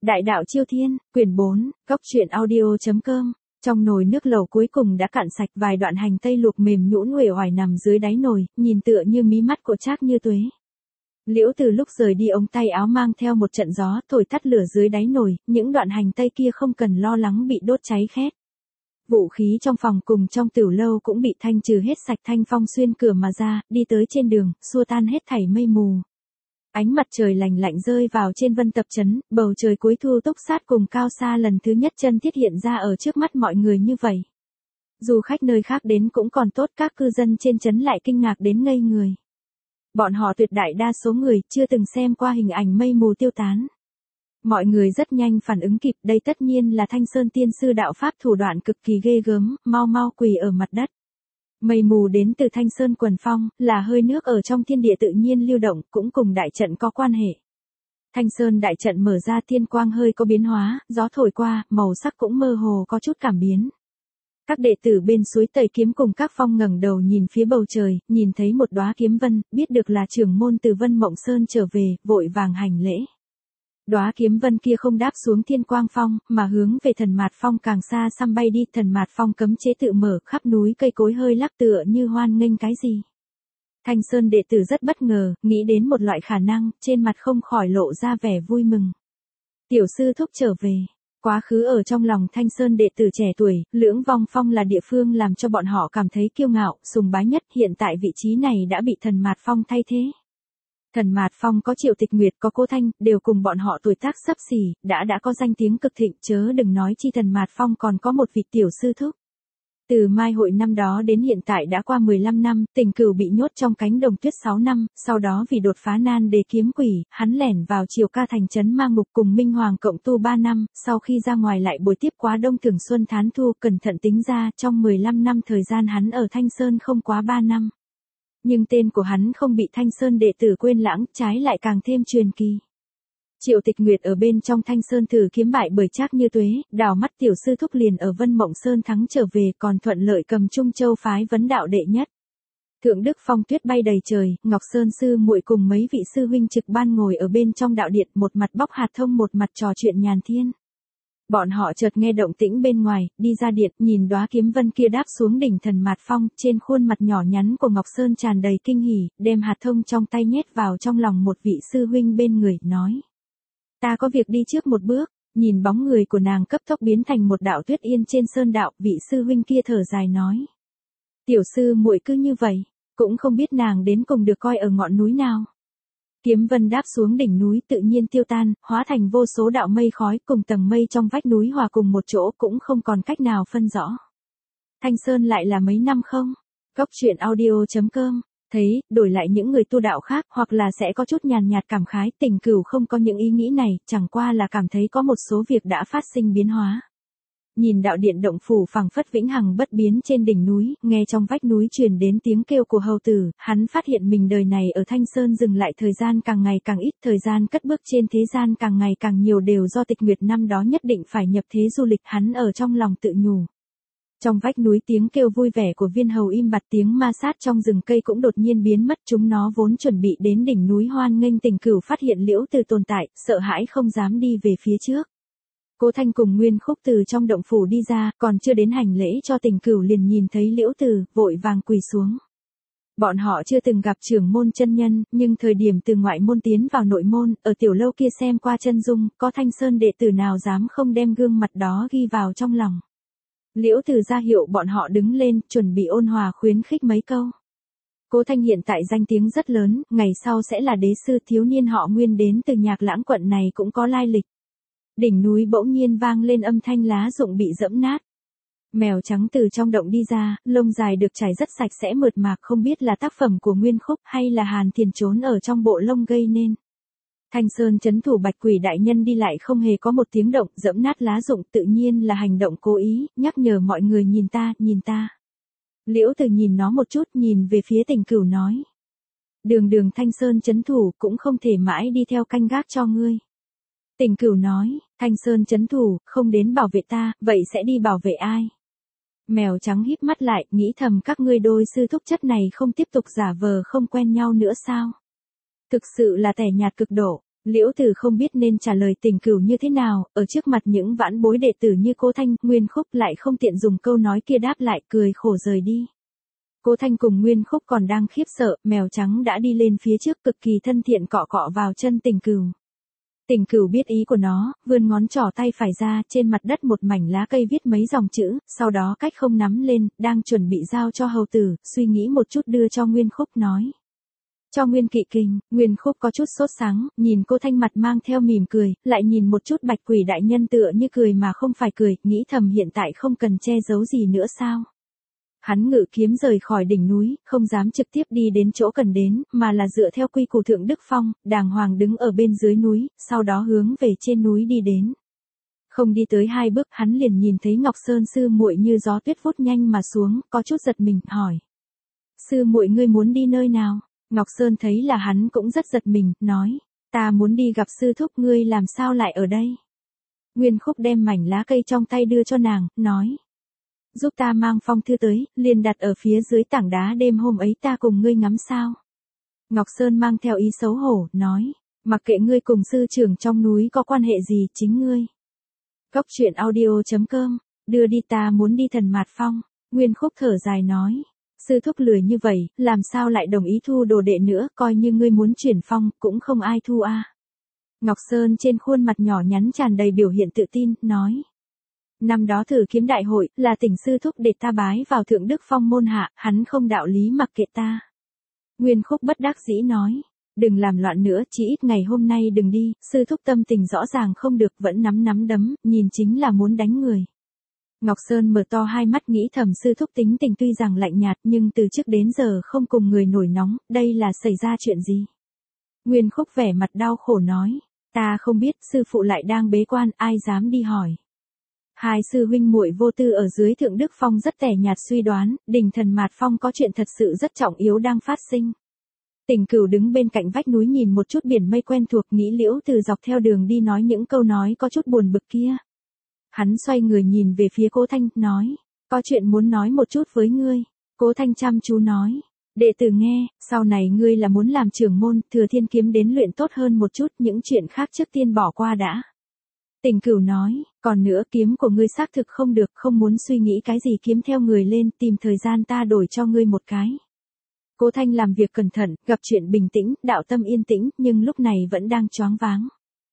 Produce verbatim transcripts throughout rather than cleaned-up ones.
Đại đạo Chiêu Thiên, quyển bốn, góc truyện audio.com. Trong nồi nước lẩu cuối cùng đã cạn sạch, vài đoạn hành tây luộc mềm nhũn uể oải nằm dưới đáy nồi, nhìn tựa như mí mắt của Trác Như Tuế. Liễu Từ lúc rời đi ống tay áo mang theo một trận gió thổi tắt lửa dưới đáy nồi, những đoạn hành tây kia không cần lo lắng bị đốt cháy khét. Vũ khí trong phòng cùng trong tửu lâu cũng bị thanh trừ hết sạch. Thanh phong xuyên cửa mà ra, đi tới trên đường, xua tan hết thảy mây mù. Ánh mặt trời lành lạnh rơi vào trên Vân Tập trấn, bầu trời cuối thu túc sát cùng cao xa lần thứ nhất chân thiết hiện ra ở trước mắt mọi người như vậy. Du khách nơi khác đến cũng còn tốt, các cư dân trên trấn lại kinh ngạc đến ngây người. Bọn họ tuyệt đại đa số người chưa từng xem qua hình ảnh mây mù tiêu tán. Mọi người rất nhanh phản ứng kịp, đây tất nhiên là Thanh Sơn tiên sư đạo pháp thủ đoạn cực kỳ ghê gớm, mau mau quỳ ở mặt đất. Mây mù đến từ Thanh Sơn Quần Phong, là hơi nước ở trong thiên địa tự nhiên lưu động, cũng cùng đại trận có quan hệ. Thanh Sơn đại trận mở ra, thiên quang hơi có biến hóa, gió thổi qua, màu sắc cũng mơ hồ có chút cảm biến. Các đệ tử bên suối Tẩy Kiếm cùng các phong ngẩng đầu nhìn phía bầu trời, nhìn thấy một đóa kiếm vân, biết được là trưởng môn từ Vân Mộng Sơn trở về, vội vàng hành lễ. Đóa kiếm vân kia không đáp xuống Thiên Quang Phong, mà hướng về Thần Mạt Phong càng xa xăm bay đi. Thần Mạt Phong cấm chế tự mở, khắp núi cây cối hơi lắc tựa như hoan nghênh cái gì. Thanh Sơn đệ tử rất bất ngờ, nghĩ đến một loại khả năng, trên mặt không khỏi lộ ra vẻ vui mừng. Tiểu sư thúc trở về. Quá khứ ở trong lòng Thanh Sơn đệ tử trẻ tuổi, Lưỡng Vong Phong là địa phương làm cho bọn họ cảm thấy kiêu ngạo, sùng bái nhất. Hiện tại vị trí này đã bị Thần Mạt Phong thay thế. Thần Mạt Phong có Triệu Tịch Nguyệt, có Cố Thanh, đều cùng bọn họ tuổi tác xấp xỉ, đã đã có danh tiếng cực thịnh, chớ đừng nói chi Thần Mạt Phong còn có một vị tiểu sư thúc. Từ Mai hội năm đó đến hiện tại đã qua mười lăm năm, Tình Cửu bị nhốt trong cánh đồng tuyết sáu năm, sau đó vì đột phá nan đế kiếm quỷ, hắn lẻn vào Triều Ca thành trấn Ma Ngục cùng Minh Hoàng cộng tu ba năm, sau khi ra ngoài lại bồi tiếp quá đông thường xuân thán thu, cẩn thận tính ra, trong mười lăm năm thời gian hắn ở Thanh Sơn không quá ba năm. Nhưng tên của hắn không bị Thanh Sơn đệ tử quên lãng, trái lại càng thêm truyền kỳ. Triệu Tịch Nguyệt ở bên trong Thanh Sơn thử kiếm bại bởi Trác Như Tuế, đào mắt tiểu sư thúc liền ở Vân Mộng Sơn thắng trở về, còn thuận lợi cầm Trung Châu phái vấn đạo đệ nhất. Thượng Đức phong tuyết bay đầy trời, Ngọc Sơn sư muội cùng mấy vị sư huynh trực ban ngồi ở bên trong đạo điện, một mặt bóc hạt thông một mặt trò chuyện nhàn thiên. Bọn họ chợt nghe động tĩnh bên ngoài, đi ra điện, nhìn đóa kiếm vân kia đáp xuống đỉnh Thần Mạt Phong, trên khuôn mặt nhỏ nhắn của Ngọc Sơn tràn đầy kinh hỉ, đem hạt thông trong tay nhét vào trong lòng một vị sư huynh bên người, nói: "Ta có việc đi trước một bước." Nhìn bóng người của nàng cấp tốc biến thành một đạo tuyết yên trên sơn đạo, vị sư huynh kia thở dài nói: "Tiểu sư muội cứ như vậy, cũng không biết nàng đến cùng được coi ở ngọn núi nào." Kiếm vân đáp xuống đỉnh núi tự nhiên tiêu tan, hóa thành vô số đạo mây khói, cùng tầng mây trong vách núi hòa cùng một chỗ, cũng không còn cách nào phân rõ. Thanh Sơn lại là mấy năm không? Góc truyện audio.com. Thấy, đổi lại những người tu đạo khác, hoặc là sẽ có chút nhàn nhạt cảm khái. Tình Cửu không có những ý nghĩ này, chẳng qua là cảm thấy có một số việc đã phát sinh biến hóa. Nhìn đạo điện động phủ phẳng phất vĩnh hằng bất biến trên đỉnh núi, nghe trong vách núi truyền đến tiếng kêu của hầu tử, hắn phát hiện mình đời này ở Thanh Sơn dừng lại thời gian càng ngày càng ít, thời gian cất bước trên thế gian càng ngày càng nhiều, đều do Tịch Nguyệt năm đó nhất định phải nhập thế du lịch, hắn ở trong lòng tự nhủ. Trong vách núi tiếng kêu vui vẻ của viên hầu im bặt, tiếng ma sát trong rừng cây cũng đột nhiên biến mất, chúng nó vốn chuẩn bị đến đỉnh núi hoan nghênh Tình Cửu phát hiện Liễu Từ tồn tại, sợ hãi không dám đi về phía trước. Cố Thanh cùng Nguyên Khúc từ trong động phủ đi ra, còn chưa đến hành lễ cho Tình Cửu liền nhìn thấy Liễu Từ, vội vàng quỳ xuống. Bọn họ chưa từng gặp trưởng môn chân nhân, nhưng thời điểm từ ngoại môn tiến vào nội môn, ở tiểu lâu kia xem qua chân dung, có Thanh Sơn đệ tử nào dám không đem gương mặt đó ghi vào trong lòng. Liễu Từ ra hiệu bọn họ đứng lên, chuẩn bị ôn hòa khuyến khích mấy câu. Cố Thanh hiện tại danh tiếng rất lớn, ngày sau sẽ là đế sư, thiếu niên họ Nguyên đến từ Nhạc Lãng quận này cũng có lai lịch. Đỉnh núi bỗng nhiên vang lên âm thanh lá rụng bị dẫm nát. Mèo trắng từ trong động đi ra, lông dài được trải rất sạch sẽ mượt mạc, không biết là tác phẩm của Nguyên Khúc hay là Hàn Thiền trốn ở trong bộ lông gây nên. Thanh Sơn trấn thủ Bạch Quỷ đại nhân đi lại không hề có một tiếng động, dẫm nát lá rụng tự nhiên là hành động cố ý, nhắc nhở mọi người nhìn ta, nhìn ta. Liễu Từ nhìn nó một chút, nhìn về phía Tình Cửu nói: "Đường đường Thanh Sơn trấn thủ cũng không thể mãi đi theo canh gác cho ngươi." Tình Cửu nói: "Thanh Sơn trấn thủ, không đến bảo vệ ta, vậy sẽ đi bảo vệ ai?" Mèo trắng híp mắt lại, nghĩ thầm các ngươi đôi sư thúc chất này không tiếp tục giả vờ không quen nhau nữa sao? Thực sự là tẻ nhạt cực độ. Liễu Tử không biết nên trả lời Tình Cửu như thế nào, ở trước mặt những vãn bối đệ tử như Cố Thanh, Nguyên Khúc lại không tiện dùng câu nói kia đáp lại, cười khổ rời đi. Cố Thanh cùng Nguyên Khúc còn đang khiếp sợ, mèo trắng đã đi lên phía trước cực kỳ thân thiện cọ cọ vào chân Tình Cửu. Tình Cửu biết ý của nó, vươn ngón trỏ tay phải ra, trên mặt đất một mảnh lá cây viết mấy dòng chữ, sau đó cách không nắm lên, đang chuẩn bị giao cho hầu tử, suy nghĩ một chút đưa cho Nguyên Khúc nói. Cho Nguyên Kỵ Kình. Nguyên Khúc có chút sốt sắng, nhìn Cố Thanh mặt mang theo mỉm cười, lại nhìn một chút Bạch Quỷ đại nhân tựa như cười mà không phải cười, nghĩ thầm hiện tại không cần che giấu gì nữa sao. Hắn ngự kiếm rời khỏi đỉnh núi, không dám trực tiếp đi đến chỗ cần đến, mà là dựa theo quy củ Thượng Đức Phong, đàng hoàng đứng ở bên dưới núi, sau đó hướng về trên núi đi đến. Không đi tới hai bước, hắn liền nhìn thấy Ngọc Sơn sư muội như gió tuyết vút nhanh mà xuống, có chút giật mình, hỏi: "Sư muội ngươi muốn đi nơi nào?" Ngọc Sơn thấy là hắn cũng rất giật mình, nói: "Ta muốn đi gặp sư thúc, ngươi làm sao lại ở đây?" Nguyên Khúc đem mảnh lá cây trong tay đưa cho nàng, nói: "Giúp ta mang phong thư tới, liền đặt ở phía dưới tảng đá, đêm hôm ấy ta cùng ngươi ngắm sao." Ngọc Sơn mang theo ý xấu hổ, nói: "Mặc kệ ngươi cùng sư trưởng trong núi có quan hệ gì, chính ngươi." Góc truyện audio chấm com, đưa đi, ta muốn đi Thần Mạt Phong. Nguyên Khúc thở dài nói: "Sư thúc lười như vậy, làm sao lại đồng ý thu đồ đệ nữa, coi như ngươi muốn chuyển phong, cũng không ai thu a." À. Ngọc Sơn trên khuôn mặt nhỏ nhắn tràn đầy biểu hiện tự tin, nói: "Năm đó thử kiếm đại hội, là Tỉnh sư thúc để ta bái vào Thượng Đức Phong môn hạ, hắn không đạo lý mặc kệ ta." Nguyên Khúc bất đắc dĩ nói: "Đừng làm loạn nữa, chỉ ít ngày hôm nay đừng đi, sư thúc tâm tình rõ ràng không được, vẫn nắm nắm đấm, nhìn chính là muốn đánh người." Ngọc Sơn mở to hai mắt, nghĩ thầm sư thúc tính tình tuy rằng lạnh nhạt nhưng từ trước đến giờ không cùng người nổi nóng, đây là xảy ra chuyện gì? Nguyên Khúc vẻ mặt đau khổ nói: "Ta không biết, sư phụ lại đang bế quan, ai dám đi hỏi." Hai sư huynh muội vô tư ở dưới Thượng Đức Phong rất tẻ nhạt suy đoán, đỉnh Thần Mạt Phong có chuyện thật sự rất trọng yếu đang phát sinh. Tình Cửu đứng bên cạnh vách núi nhìn một chút biển mây quen thuộc, nghĩ Liễu Từ dọc theo đường đi nói những câu nói có chút buồn bực kia. Hắn xoay người nhìn về phía Cố Thanh, nói: "Có chuyện muốn nói một chút với ngươi." Cố Thanh chăm chú nói: "Đệ tử nghe, sau này ngươi là muốn làm trưởng môn, Thừa Thiên kiếm đến luyện tốt hơn một chút, những chuyện khác trước tiên bỏ qua đã." Tình Cửu nói: "Còn nữa, kiếm của ngươi xác thực không được, không muốn suy nghĩ cái gì kiếm theo người lên, tìm thời gian ta đổi cho ngươi một cái." Cố Thanh làm việc cẩn thận, gặp chuyện bình tĩnh, đạo tâm yên tĩnh, nhưng lúc này vẫn đang choáng váng.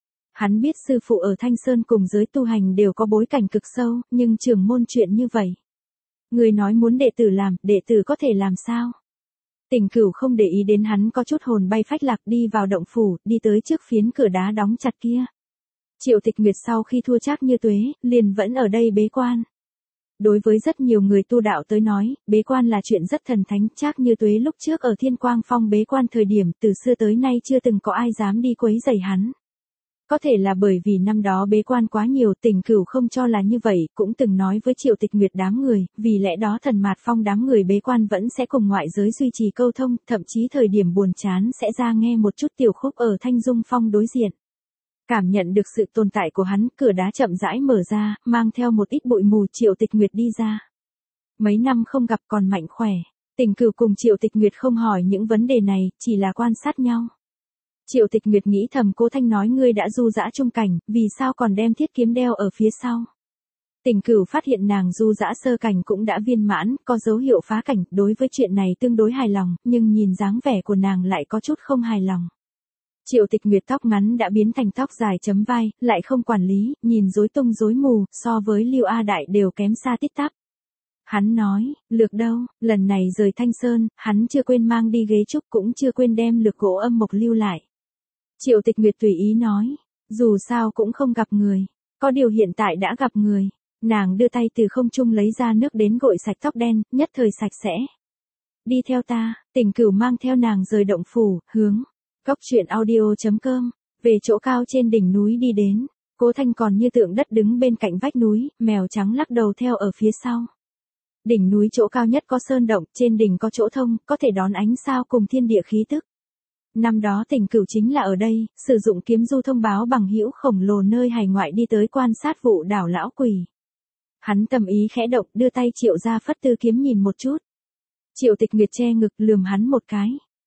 Hắn biết sư phụ ở Thanh Sơn cùng giới tu hành đều có bối cảnh cực sâu, nhưng trưởng môn chuyện như vậy. Người nói muốn đệ tử làm, đệ tử có thể làm sao? Tình Cửu không để ý đến hắn, có chút hồn bay phách lạc đi vào động phủ, đi tới trước phiến cửa đá đóng chặt kia. Triệu Tịch Nguyệt sau khi thua Trác Như Tuế, liền vẫn ở đây bế quan. Đối với rất nhiều người tu đạo tới nói, bế quan là chuyện rất thần thánh, Trác Như Tuế lúc trước ở Thiên Quang Phong bế quan thời điểm, từ xưa tới nay chưa từng có ai dám đi quấy rầy hắn. Có thể là bởi vì năm đó bế quan quá nhiều, Tình Cửu không cho là như vậy, cũng từng nói với Triệu Tịch Nguyệt đám người, vì lẽ đó Thần Mạt Phong đám người bế quan vẫn sẽ cùng ngoại giới duy trì câu thông, thậm chí thời điểm buồn chán sẽ ra nghe một chút tiểu khúc ở Thanh Dung Phong đối diện. Cảm nhận được sự tồn tại của hắn, cửa đá chậm rãi mở ra, mang theo một ít bụi mù, Triệu Tịch Nguyệt đi ra. Mấy năm không gặp còn mạnh khỏe, Tình Cửu cùng Triệu Tịch Nguyệt không hỏi những vấn đề này, chỉ là quan sát nhau. Triệu Tịch Nguyệt nghĩ thầm, Cố Thanh nói ngươi đã du dã trung cảnh, vì sao còn đem thiết kiếm đeo ở phía sau? Tình Cửu phát hiện nàng du dã sơ cảnh cũng đã viên mãn, có dấu hiệu phá cảnh, đối với chuyện này tương đối hài lòng, nhưng nhìn dáng vẻ của nàng lại có chút không hài lòng. Triệu Tịch Nguyệt tóc ngắn đã biến thành tóc dài chấm vai, lại không quản lý, nhìn rối tung rối mù, so với Lưu A Đại đều kém xa tít tắp. Hắn nói: "Lược đâu, lần này rời Thanh Sơn, hắn chưa quên mang đi ghế trúc, cũng chưa quên đem lược gỗ âm mộc lưu lại." Triệu Tịch Nguyệt tùy ý nói: "Dù sao cũng không gặp người, có điều hiện tại đã gặp người." Nàng đưa tay từ không trung lấy ra nước đến gội sạch tóc đen, nhất thời sạch sẽ. "Đi theo ta." Tình Cửu mang theo nàng rời động phủ, hướng góc truyện audio chấm com, về chỗ cao trên đỉnh núi đi đến. Cố Thanh còn như tượng đất đứng bên cạnh vách núi, mèo trắng lắc đầu theo ở phía sau. Đỉnh núi chỗ cao nhất có sơn động, trên đỉnh có chỗ thông, có thể đón ánh sao cùng thiên địa khí tức. Năm đó Tình Cửu chính là ở đây, sử dụng kiếm du thông báo bằng hữu khổng lồ nơi hải ngoại đi tới quan sát vụ đảo lão quỷ. Hắn tâm ý khẽ động, đưa tay triệu ra phất tư kiếm nhìn một chút. Triệu Tịch Nguyệt che ngực lườm hắn một cái.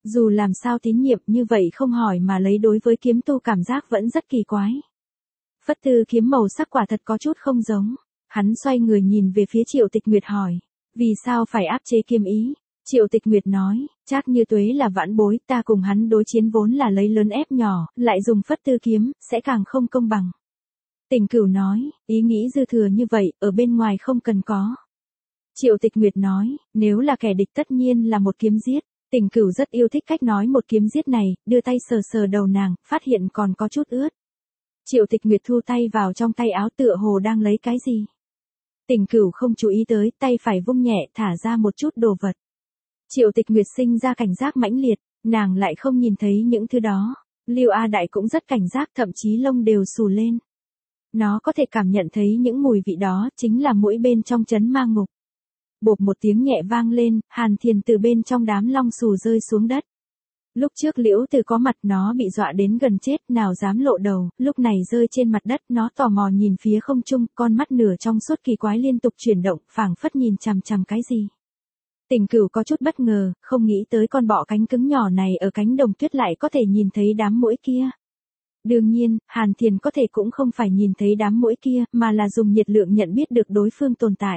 Dù làm sao tín nhiệm như vậy không hỏi mà lấy đối với kiếm tu cảm giác vẫn rất kỳ quái. Phất tư kiếm màu sắc quả thật có chút không giống. Hắn xoay người nhìn về phía Triệu Tịch Nguyệt hỏi. Vì sao phải áp chế kiếm ý? Triệu Tịch Nguyệt nói, Trác Như Tuế là vãn bối, ta cùng hắn đối chiến vốn là lấy lớn ép nhỏ, lại dùng phất tư kiếm, sẽ càng không công bằng. Tình Cửu nói, ý nghĩ dư thừa như vậy, ở bên ngoài không cần có. Triệu Tịch Nguyệt nói, nếu là kẻ địch tất nhiên là một kiếm giết. Tình Cửu rất yêu thích cách nói một kiếm giết này, đưa tay sờ sờ đầu nàng, phát hiện còn có chút ướt. Triệu Tịch Nguyệt thu tay vào trong tay áo tựa hồ đang lấy cái gì. Tình Cửu không chú ý tới, tay phải vung nhẹ thả ra một chút đồ vật. Triệu Tịch Nguyệt sinh ra cảnh giác mãnh liệt, nàng lại không nhìn thấy những thứ đó. Lưu A Đại cũng rất cảnh giác, thậm chí lông đều xù lên. Nó có thể cảm nhận thấy những mùi vị đó chính là muỗi bên trong trấn ma ngục. Bộp một tiếng nhẹ vang lên, Hàn Thiền từ bên trong đám long xù rơi xuống đất. Lúc trước Liễu Từ có mặt nó bị dọa đến gần chết, nào dám lộ đầu, lúc này rơi trên mặt đất, nó tò mò nhìn phía không trung, con mắt nửa trong suốt kỳ quái liên tục chuyển động, phảng phất nhìn chằm chằm cái gì. Tình Cửu có chút bất ngờ, không nghĩ tới con bọ cánh cứng nhỏ này ở cánh đồng tuyết lại có thể nhìn thấy đám muỗi kia. Đương nhiên, Hàn Thiền có thể cũng không phải nhìn thấy đám muỗi kia, mà là dùng nhiệt lượng nhận biết được đối phương tồn tại.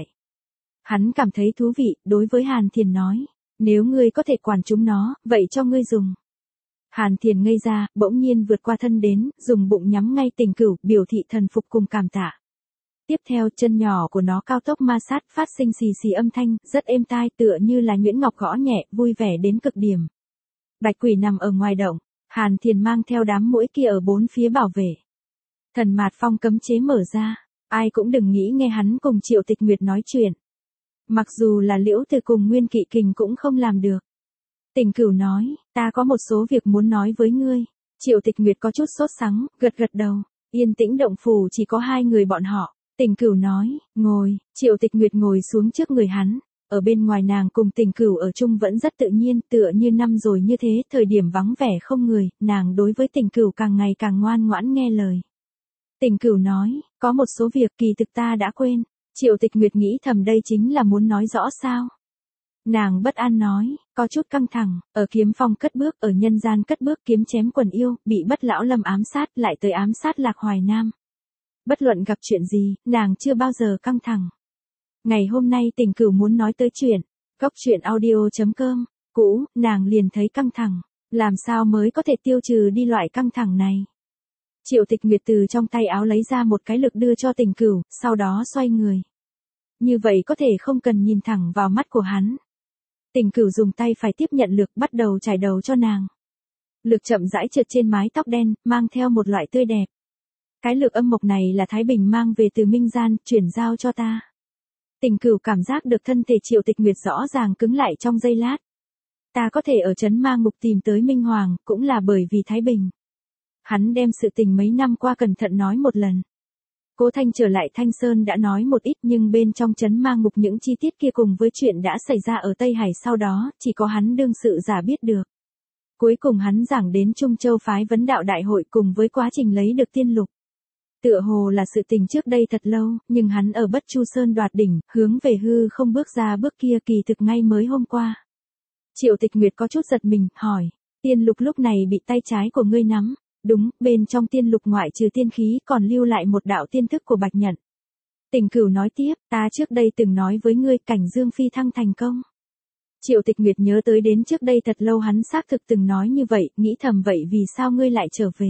Hắn cảm thấy thú vị, đối với Hàn Thiền nói, nếu ngươi có thể quản chúng nó, vậy cho ngươi dùng. Hàn Thiền ngây ra, bỗng nhiên vượt qua thân đến, dùng bụng nhắm ngay Tình Cửu, biểu thị thần phục cùng cảm tạ. Tiếp theo chân nhỏ của nó cao tốc ma sát, phát sinh xì xì âm thanh, rất êm tai, tựa như là nhuyễn ngọc gõ nhẹ, vui vẻ đến cực điểm. Bạch Quỷ nằm ở ngoài động, Hàn Thiền mang theo đám muỗi kia ở bốn phía bảo vệ. Thần Mạt Phong cấm chế mở ra, ai cũng đừng nghĩ nghe hắn cùng Triệu Tịch Nguyệt nói chuyện. Mặc dù là Liễu Từ cùng Nguyên Kỵ Kình cũng không làm được. Tình Cửu nói, ta có một số việc muốn nói với ngươi. Triệu Tịch Nguyệt có chút sốt sắng, gật gật đầu. Yên tĩnh động phủ chỉ có hai người bọn họ. Tình Cửu nói, ngồi. Triệu Tịch Nguyệt ngồi xuống trước người hắn. Ở bên ngoài nàng cùng Tình Cửu ở chung vẫn rất tự nhiên, tựa như năm rồi như thế, thời điểm vắng vẻ không người, nàng đối với Tình Cửu càng ngày càng ngoan ngoãn nghe lời. Tình Cửu nói, có một số việc kỳ thực ta đã quên. Triệu Tịch Nguyệt nghĩ thầm đây chính là muốn nói rõ sao. Nàng bất an nói, có chút căng thẳng, ở kiếm phong cất bước, ở nhân gian cất bước kiếm chém quần yêu, bị Bất Lão Lâm ám sát, lại tới ám sát Lạc Hoài Nam. Bất luận gặp chuyện gì, nàng chưa bao giờ căng thẳng. Ngày hôm nay Tình Cửu muốn nói tới chuyện, góc chuyện audio chấm com, cũ, nàng liền thấy căng thẳng, làm sao mới có thể tiêu trừ đi loại căng thẳng này. Triệu Tịch Nguyệt từ trong tay áo lấy ra một cái lực đưa cho Tình Cửu, sau đó xoay người. Như vậy có thể không cần nhìn thẳng vào mắt của hắn. Tình Cửu dùng tay phải tiếp nhận lực, bắt đầu trải đầu cho nàng. Lực chậm rãi trượt trên mái tóc đen, mang theo một loại tươi đẹp. Cái lực âm mộc này là Thái Bình mang về từ Minh Gian, chuyển giao cho ta. Tình Cửu cảm giác được thân thể Triệu Tịch Nguyệt rõ ràng cứng lại trong giây lát. Ta có thể ở trấn ma ngục tìm tới Minh Hoàng, cũng là bởi vì Thái Bình. Hắn đem sự tình mấy năm qua cẩn thận nói một lần. Cố Thanh trở lại Thanh Sơn đã nói một ít, nhưng bên trong trấn ma ngục những chi tiết kia cùng với chuyện đã xảy ra ở Tây Hải sau đó, chỉ có hắn đương sự giả biết được. Cuối cùng hắn giảng đến Trung Châu phái vấn đạo đại hội cùng với quá trình lấy được tiên lục. Tựa hồ là sự tình trước đây thật lâu, nhưng hắn ở Bất Chu Sơn đoạt đỉnh, hướng về hư không bước ra bước kia kỳ thực ngay mới hôm qua. Triệu Tịch Nguyệt có chút giật mình, hỏi, tiên lục lúc này bị tay trái của ngươi nắm. Đúng, bên trong tiên lục ngoại trừ tiên khí còn lưu lại một đạo tiên thức của Bạch Nhận. Tình Cửu nói tiếp, ta trước đây từng nói với ngươi cảnh dương phi thăng thành công. Triệu Tịch Nguyệt nhớ tới đến trước đây thật lâu hắn xác thực từng nói như vậy, nghĩ thầm vậy vì sao ngươi lại trở về.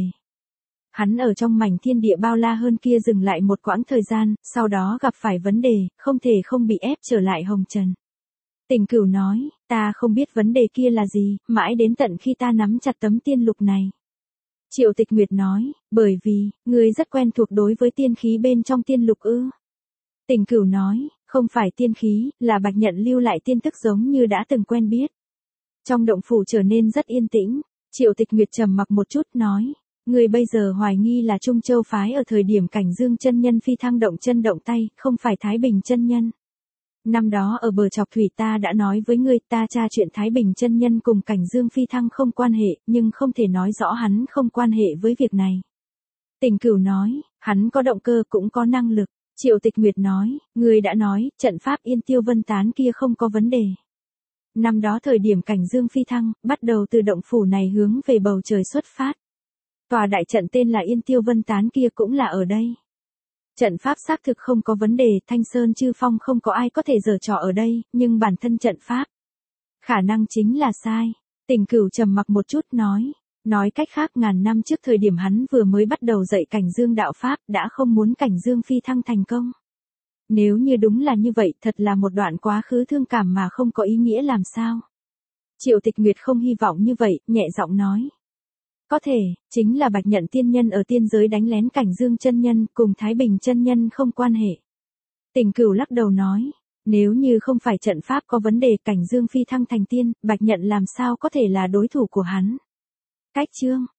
Hắn ở trong mảnh thiên địa bao la hơn kia dừng lại một quãng thời gian, sau đó gặp phải vấn đề, không thể không bị ép trở lại hồng trần. Tình Cửu nói, ta không biết vấn đề kia là gì, mãi đến tận khi ta nắm chặt tấm tiên lục này. Triệu Tịch Nguyệt nói, bởi vì, ngươi rất quen thuộc đối với tiên khí bên trong tiên lục ư. Tình Cửu nói, không phải tiên khí, là Bạch Nhận lưu lại tiên thức giống như đã từng quen biết. Trong động phủ trở nên rất yên tĩnh, Triệu Tịch Nguyệt trầm mặc một chút nói, ngươi bây giờ hoài nghi là Trung Châu phái ở thời điểm cảnh dương chân nhân phi thăng động chân động tay, không phải Thái Bình chân nhân. Năm đó ở bờ chọc thủy ta đã nói với ngươi, ta tra chuyện Thái Bình chân nhân cùng cảnh dương phi thăng không quan hệ, nhưng không thể nói rõ hắn không quan hệ với việc này. Tình Cửu nói, hắn có động cơ cũng có năng lực. Triệu Tịch Nguyệt nói, ngươi đã nói, trận pháp Yên Tiêu Vân Tán kia không có vấn đề. Năm đó thời điểm Cảnh Dương phi thăng, bắt đầu từ động phủ này hướng về bầu trời xuất phát. Tòa đại trận tên là Yên Tiêu Vân Tán kia cũng là ở đây. Trận pháp xác thực không có vấn đề, Thanh Sơn Chư Phong không có ai có thể giở trò ở đây, nhưng bản thân trận pháp khả năng chính là sai. Tình Cửu trầm mặc một chút nói, nói cách khác ngàn năm trước thời điểm hắn vừa mới bắt đầu dạy Cảnh Dương đạo pháp, đã không muốn Cảnh Dương phi thăng thành công. Nếu như đúng là như vậy, thật là một đoạn quá khứ thương cảm mà không có ý nghĩa làm sao. Triệu Tịch Nguyệt không hy vọng như vậy, nhẹ giọng nói. Có thể, chính là Bạch Nhận tiên nhân ở tiên giới đánh lén Cảnh Dương chân nhân, cùng Thái Bình chân nhân không quan hệ. Tình Cửu lắc đầu nói, nếu như không phải trận pháp có vấn đề, Cảnh Dương phi thăng thành tiên, Bạch Nhận làm sao có thể là đối thủ của hắn. Cách chương